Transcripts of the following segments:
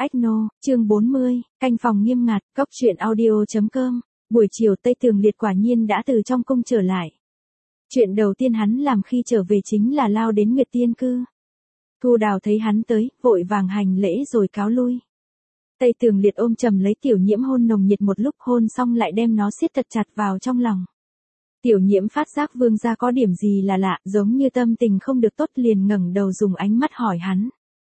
Ách nô, chương 40, canh phòng nghiêm ngặt, cóc truyện audio.com. Buổi chiều Tây Tường Liệt quả nhiên đã từ trong cung trở lại. Chuyện đầu tiên hắn làm khi trở về chính là lao đến Nguyệt Tiên Cư. Thu Đào thấy hắn tới, vội vàng hành lễ rồi cáo lui. Tây Tường Liệt ôm chầm lấy Tiểu Nhiễm hôn nồng nhiệt một lúc, hôn xong lại đem nó siết thật chặt vào trong lòng. Tiểu Nhiễm phát giác vương gia có điểm gì là lạ, giống như tâm tình không được tốt, liền ngẩng đầu dùng ánh mắt hỏi hắn.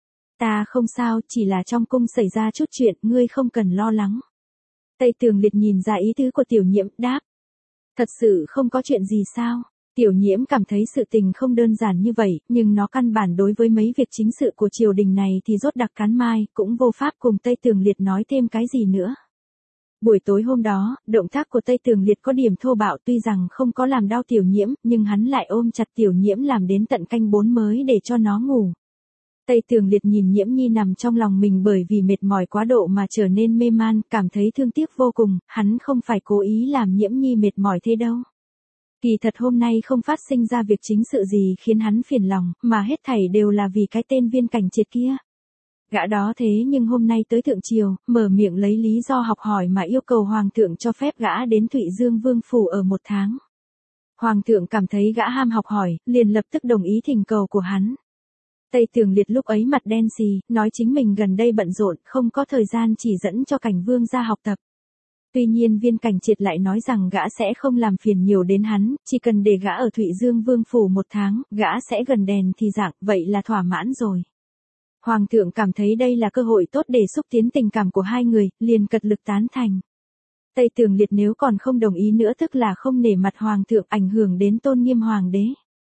Ta không sao, chỉ là trong cung xảy ra chút chuyện, ngươi không cần lo lắng. Tây Tường Liệt nhìn ra ý tứ của Tiểu Nhiễm, đáp. Thật sự không có chuyện gì sao? Tiểu Nhiễm cảm thấy sự tình không đơn giản như vậy, nhưng nó căn bản đối với mấy việc chính sự của triều đình này thì rốt đặc cắn mai, cũng vô pháp cùng Tây Tường Liệt nói thêm cái gì nữa. Buổi tối hôm đó, động tác của Tây Tường Liệt có điểm thô bạo, tuy rằng không có làm đau Tiểu Nhiễm, nhưng hắn lại ôm chặt Tiểu Nhiễm làm đến tận canh 4 mới để cho nó ngủ. Tây Tường Liệt nhìn Nhiễm Nhi nằm trong lòng mình bởi vì mệt mỏi quá độ mà trở nên mê man, cảm thấy thương tiếc vô cùng, hắn không phải cố ý làm Nhiễm Nhi mệt mỏi thế đâu. Kỳ thật hôm nay không phát sinh ra việc chính sự gì khiến hắn phiền lòng, mà hết thảy đều là vì cái tên Viên Cảnh Triệt kia. Gã đó thế nhưng hôm nay tới thượng triều, mở miệng lấy lý do học hỏi mà yêu cầu hoàng thượng cho phép gã đến Thụy Dương Vương phủ ở 1 tháng. Hoàng thượng cảm thấy gã ham học hỏi, liền lập tức đồng ý thỉnh cầu của hắn. Tây Tường Liệt lúc ấy mặt đen xì, nói chính mình gần đây bận rộn, không có thời gian chỉ dẫn cho Cảnh Vương ra học tập. Tuy nhiên Viên Cảnh Triệt lại nói rằng gã sẽ không làm phiền nhiều đến hắn, chỉ cần để gã ở Thụy Dương Vương phủ 1 tháng, gã sẽ gần đèn thì rạng, vậy là thỏa mãn rồi. Hoàng thượng cảm thấy đây là cơ hội tốt để xúc tiến tình cảm của hai người, liền cật lực tán thành. Tây Tường Liệt nếu còn không đồng ý nữa tức là không nể mặt hoàng thượng, ảnh hưởng đến tôn nghiêm hoàng đế.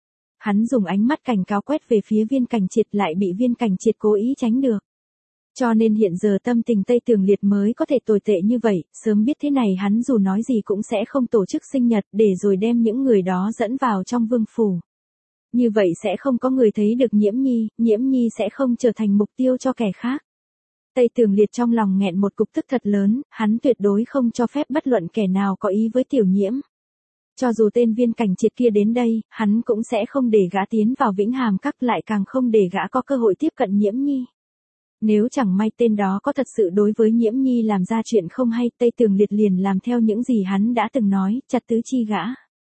Hắn dùng ánh mắt cảnh cáo quét về phía Viên Cảnh Triệt, lại bị Viên Cảnh Triệt cố ý tránh được. Cho nên hiện giờ tâm tình Tây Tường Liệt mới có thể tồi tệ như vậy, sớm biết thế này hắn dù nói gì cũng sẽ không tổ chức sinh nhật để rồi đem những người đó dẫn vào trong vương phủ. Như vậy sẽ không có người thấy được Nhiễm Nhi sẽ không trở thành mục tiêu cho kẻ khác. Tây Tường Liệt trong lòng nghẹn một cục tức thật lớn, hắn tuyệt đối không cho phép bất luận kẻ nào có ý với Tiểu Nhiễm. Cho dù tên Viên Cảnh Triệt kia đến đây, hắn cũng sẽ không để gã tiến vào Vĩnh Hàm Các, lại càng không để gã có cơ hội tiếp cận Nhiễm Nhi. Nếu chẳng may tên đó có thật sự đối với Nhiễm Nhi làm ra chuyện không hay, Tây Tường Liệt liền làm theo những gì hắn đã từng nói, chặt tứ chi gã.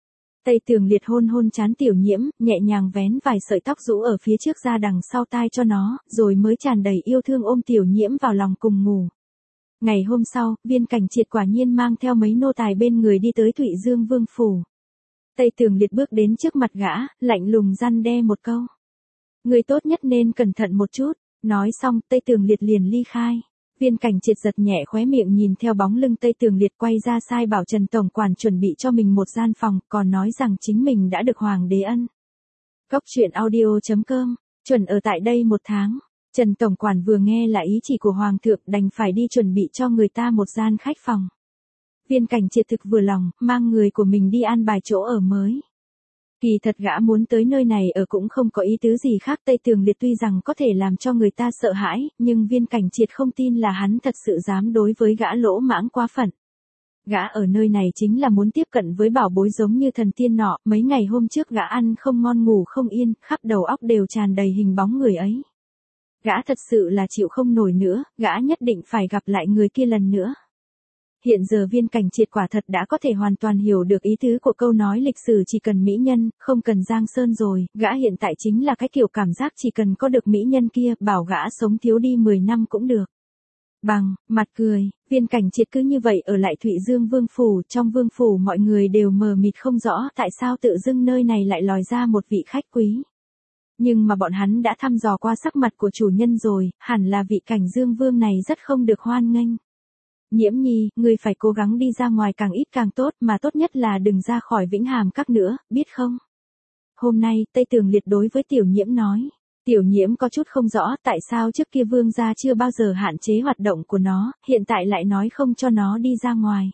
Tây Tường Liệt hôn hôn trán Tiểu Nhiễm, nhẹ nhàng vén vài sợi tóc rũ ở phía trước ra đằng sau tai cho nó, rồi mới tràn đầy yêu thương ôm Tiểu Nhiễm vào lòng cùng ngủ. Ngày hôm sau, Viên Cảnh Triệt quả nhiên mang theo mấy nô tài bên người đi tới Thụy Dương Vương phủ. Tây Tường Liệt bước đến trước mặt gã, lạnh lùng răn đe một câu. Người tốt nhất nên cẩn thận một chút. Nói xong, Tây Tường Liệt liền ly khai. Viên Cảnh Triệt giật nhẹ khóe miệng nhìn theo bóng lưng Tây Tường Liệt quay ra sai bảo Trần Tổng Quản chuẩn bị cho mình một gian phòng, còn nói rằng chính mình đã được hoàng đế ân. Cóc truyện audio.com, chuẩn ở tại đây 1 tháng. Trần Tổng Quản vừa nghe là ý chỉ của hoàng thượng đành phải đi chuẩn bị cho người ta một gian khách phòng. Viên Cảnh Triệt thực vừa lòng, mang người của mình đi an bài chỗ ở mới. Kỳ thật gã muốn tới nơi này ở cũng không có ý tứ gì khác. Tây Tường Liệt tuy rằng có thể làm cho người ta sợ hãi, nhưng Viên Cảnh Triệt không tin là hắn thật sự dám đối với gã lỗ mãng quá phận. Gã ở nơi này chính là muốn tiếp cận với bảo bối giống như thần tiên nọ, mấy ngày hôm trước gã ăn không ngon ngủ không yên, khắp đầu óc đều tràn đầy hình bóng người ấy. Gã thật sự là chịu không nổi nữa, gã nhất định phải gặp lại người kia lần nữa. Hiện giờ Viên Cảnh Triệt quả thật đã có thể hoàn toàn hiểu được ý tứ của câu nói lịch sử chỉ cần mỹ nhân, không cần giang sơn rồi, gã hiện tại chính là cái kiểu cảm giác chỉ cần có được mỹ nhân kia, bảo gã sống thiếu đi 10 năm cũng được. Bằng, mặt cười, Viên Cảnh Triệt cứ như vậy ở lại Thụy Dương Vương phủ, trong vương phủ mọi người đều mờ mịt không rõ tại sao tự dưng nơi này lại lòi ra một vị khách quý. Nhưng mà bọn hắn đã thăm dò qua sắc mặt của chủ nhân rồi, hẳn là vị Cảnh Dương Vương này rất không được hoan nghênh. Nhiễm Nhi, ngươi phải cố gắng đi ra ngoài càng ít càng tốt, mà tốt nhất là đừng ra khỏi Vĩnh Hàm Các nữa, biết không? Hôm nay, Tây Tường Liệt đối với Tiểu Nhiễm nói. Tiểu Nhiễm có chút không rõ tại sao trước kia vương gia chưa bao giờ hạn chế hoạt động của nó, hiện tại lại nói không cho nó đi ra ngoài.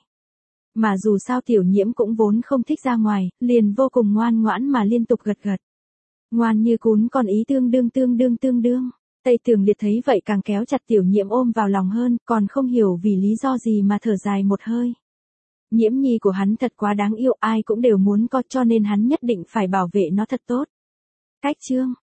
Mà dù sao Tiểu Nhiễm cũng vốn không thích ra ngoài, liền vô cùng ngoan ngoãn mà liên tục gật gật. Ngoan như cún con ý tương đương. Tây Tường Liệt thấy vậy càng kéo chặt Tiểu Nhiễm ôm vào lòng hơn, còn không hiểu vì lý do gì mà thở dài một hơi. Nhiễm Nhi của hắn thật quá đáng yêu, ai cũng đều muốn có, cho nên hắn nhất định phải bảo vệ nó thật tốt. Cách chương